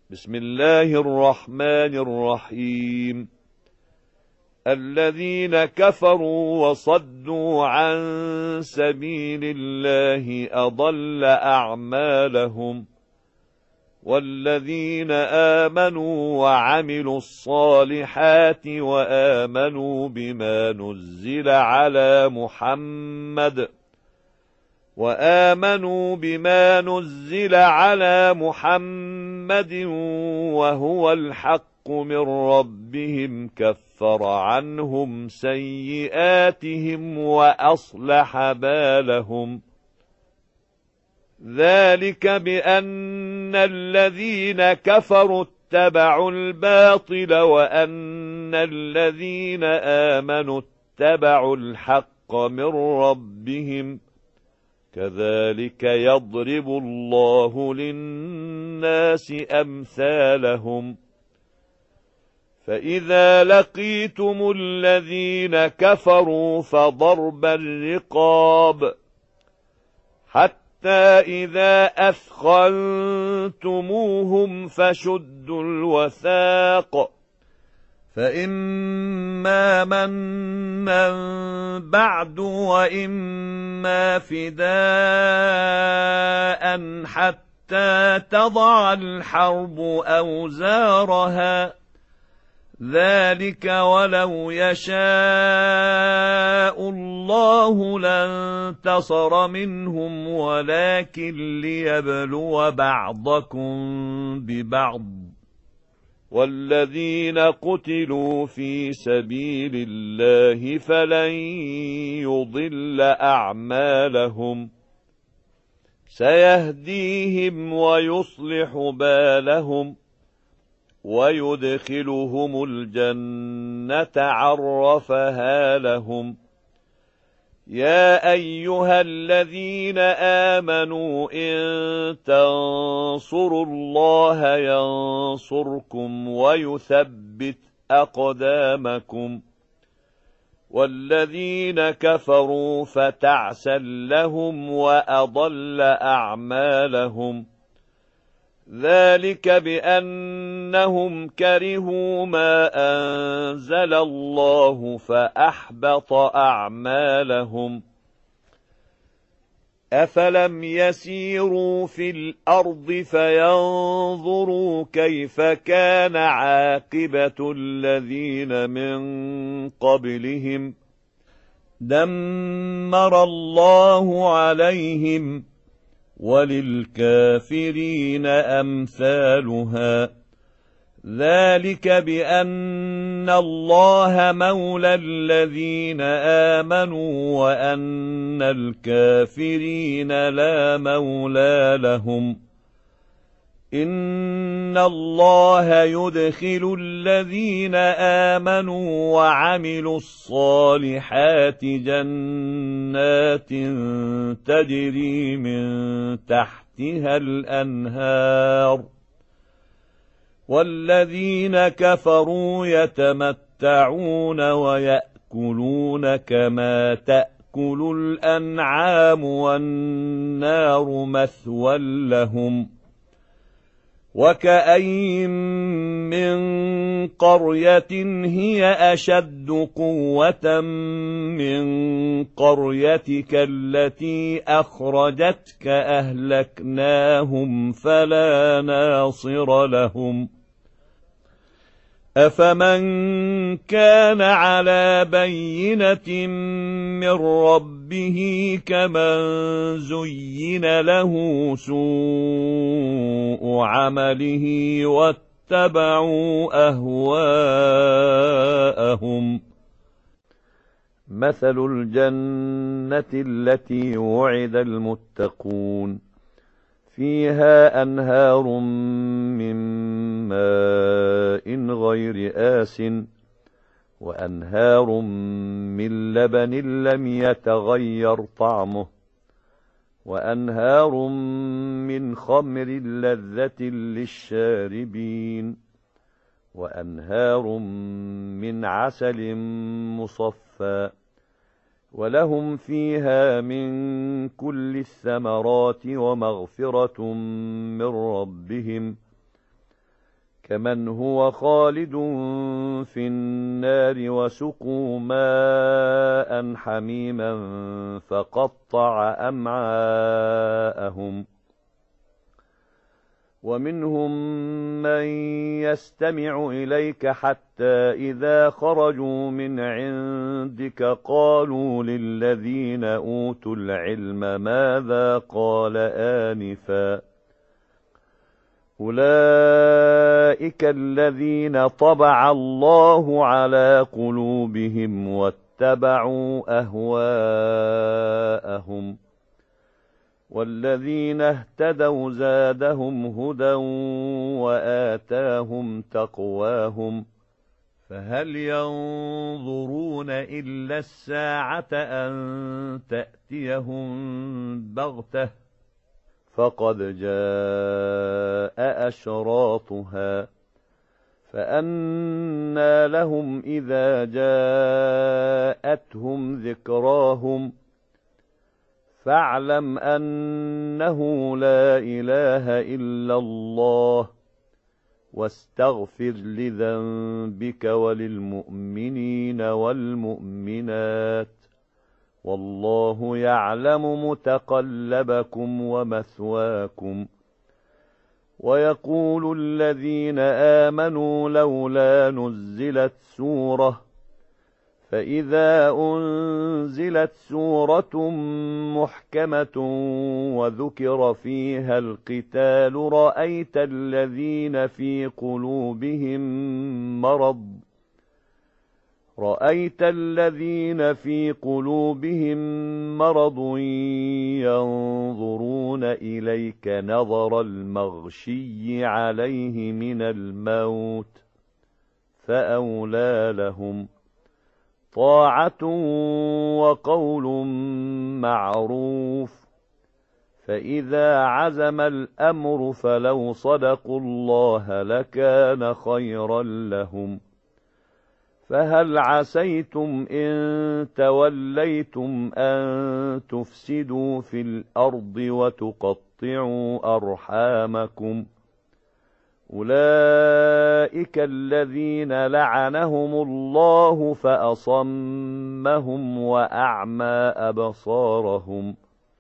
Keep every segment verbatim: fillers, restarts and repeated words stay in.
بسم الله الرحمن الرحيم. الذين كفروا وصدوا عن سبيل الله أضل أعمالهم، والذين آمنوا وعملوا الصالحات وآمنوا بما نزل على محمد وآمنوا بما نزل على محمد وهو الحق من ربهم كفر عنهم سيئاتهم وأصلح بالهم. ذلك بأن الذين كفروا اتبعوا الباطل وأن الذين آمنوا اتبعوا الحق من ربهم، كذلك يضرب الله للناس أمثالهم. فإذا لقيتم الذين كفروا فضرب الرقاب حتى إذا أثخنتموهم فشدوا الوثاق، فإما منا بعد وإما فداء حتى تضع الحرب أوزارها، ذلك ولو يشاء الله لانتصر منهم ولكن ليبلو بعضكم ببعض، والذين قتلوا في سبيل الله فلن يضل أعمالهم، سيهديهم ويصلح بالهم ويدخلهم الجنة عرفها لهم. يا أيها الذين آمنوا إن تنصروا الله ينصركم ويثبت أقدامكم، والذين كفروا فتعسا لهم وأضل أعمالهم. ذلك بأنهم كرهوا ما أنزل الله فأحبط أعمالهم. أفلم يسيروا في الأرض فينظروا كيف كان عاقبة الذين من قبلهم، دمر الله عليهم وللكافرين أمثالها. ذلك بأن الله مولى الذين آمنوا وأن الكافرين لا مولى لهم. إن الله يدخل الذين آمنوا وعملوا الصالحات جنات تجري من تحتها الأنهار، والذين كفروا يتمتعون ويأكلون كما تأكل الأنعام والنار مثوى لهم. وكأين من قرية هي أشد قوة من قريتك التي أخرجتك أهلكناهم فلا ناصر لهم. أفمن كان على بينة من ربه كمن زين له سوء عمله واتبعوا أهواءهم. مثل الجنة التي وعد المتقون فيها أنهار من ماء غير آسٍ وأنهار من لبن لم يتغير طعمه وأنهار من خمر لذة للشاربين وأنهار من عسل مصفى ولهم فيها من كل الثمرات ومغفرة من ربهم كمن هو خالد في النار وسقوا ماء حميما فقطع أمعاءهم ومنهم من يستمع إليك حتى إذا خرجوا من عندك قالوا للذين أوتوا العلم ماذا قال آنفا أولئك الذين طبع الله على قلوبهم واتبعوا أهواءهم والذين اهتدوا زادهم هدى وآتاهم تقواهم فهل ينظرون إلا الساعة أن تأتيهم بغتة فقد جاء أشراطها فأنى لهم إذا جاءتهم ذكراهم فاعلم أنه لا إله إلا الله واستغفر لذنبك وللمؤمنين والمؤمنات والله يعلم متقلبكم ومثواكم ويقول الذين آمنوا لولا نزلت سورة فإذا أنزلت سورة محكمة وذكر فيها القتال رأيت الذين في قلوبهم مرض رأيت الذين في قلوبهم مرض ينظرون إليك نظر المغشي عليه من الموت فأولى لهم طاعة وقول معروف فإذا عزم الأمر فلو صدقوا الله لكان خيرا لهم فهل عسيتم إن توليتم أن تفسدوا في الأرض وتقطعوا أرحامكم أولئك الذين لعنهم الله فأصمهم وأعمى أبصارهم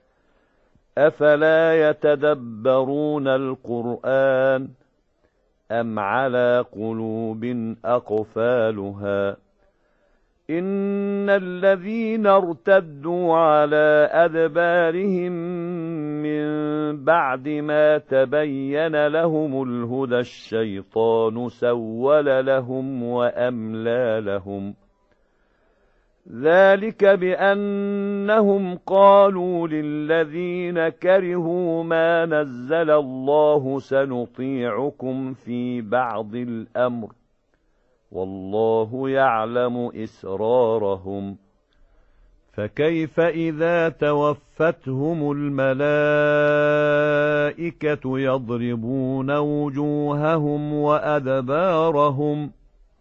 أفلا يتدبرون القرآن أم على قلوب أقفالها إن الذين ارتدوا على أدبارهم من بعد ما تبين لهم الهدى الشيطان سول لهم وأملى لهم ذلك بأنهم قالوا للذين كرهوا ما نزل الله سنطيعكم في بعض الأمر والله يعلم إسرارهم فكيف إذا توفتهم الملائكة يضربون وجوههم وأدبارهم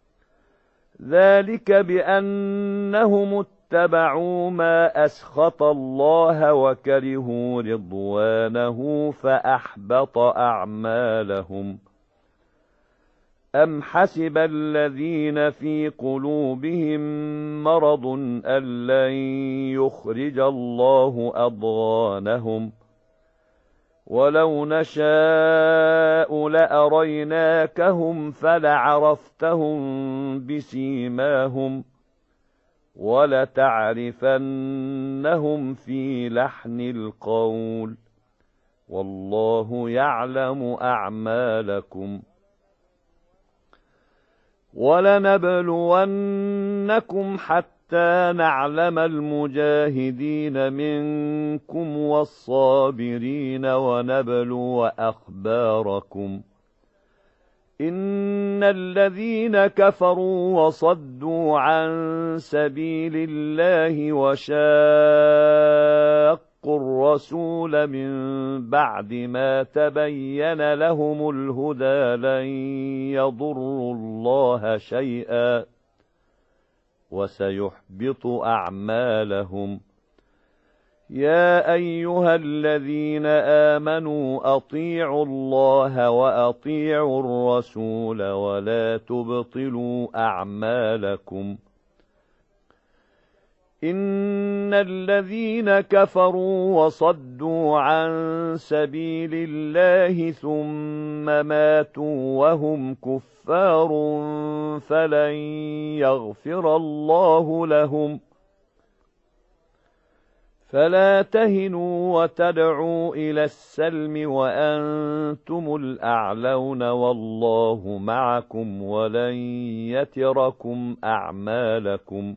ذلك بأنهم اتبعوا ما أسخط الله وكرهوا رضوانه فأحبط أعمالهم أم حسب الذين في قلوبهم مرض أن لن يخرج الله أضغانهم ولو نشاء لأريناكهم فلعرفتهم بسيماهم ولتعرفنهم في لحن القول والله يعلم أعمالكم ولنبلونكم حتى نعلم المجاهدين منكم والصابرين ونبلو أخباركم إن الذين كفروا وصدوا عن سبيل الله وشاقوا الرسول من بعد ما تبين لهم الهدى لن يضروا الله شيئا وسيحبط أعمالهم يا أيها الذين آمنوا أطيعوا الله وأطيعوا الرسول ولا تبطلوا أعمالكم إن الذين كفروا وصدوا عن سبيل الله ثم ماتوا وهم كفار فلن يغفر الله لهم فلا تهنوا وتدعوا إلى السلم وأنتم الأعلون والله معكم ولن يتركم أعمالكم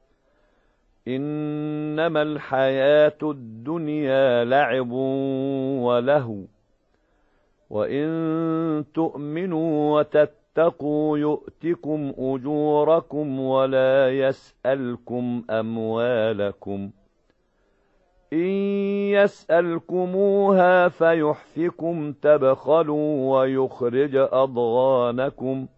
إنما الحياة الدنيا لعب ولهو وإن تؤمنوا وتتقوا يؤتكم أجوركم ولا يسألكم أموالكم إن يسألكموها فيحفكم تبخلوا ويخرج أضغانكم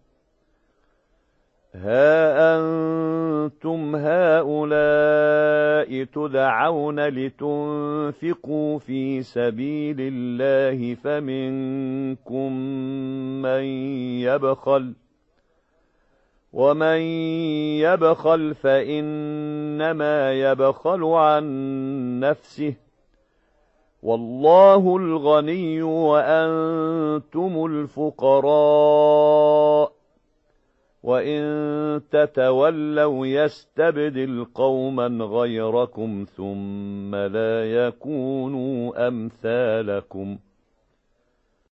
ها أنتم هؤلاء تدعون لتنفقوا في سبيل الله فمنكم من يبخل ومن يبخل فإنما يبخل عن نفسه والله الغني وأنتم الفقراء وإن تتولوا يستبدل قوما غيركم ثم لا يكونوا أمثالكم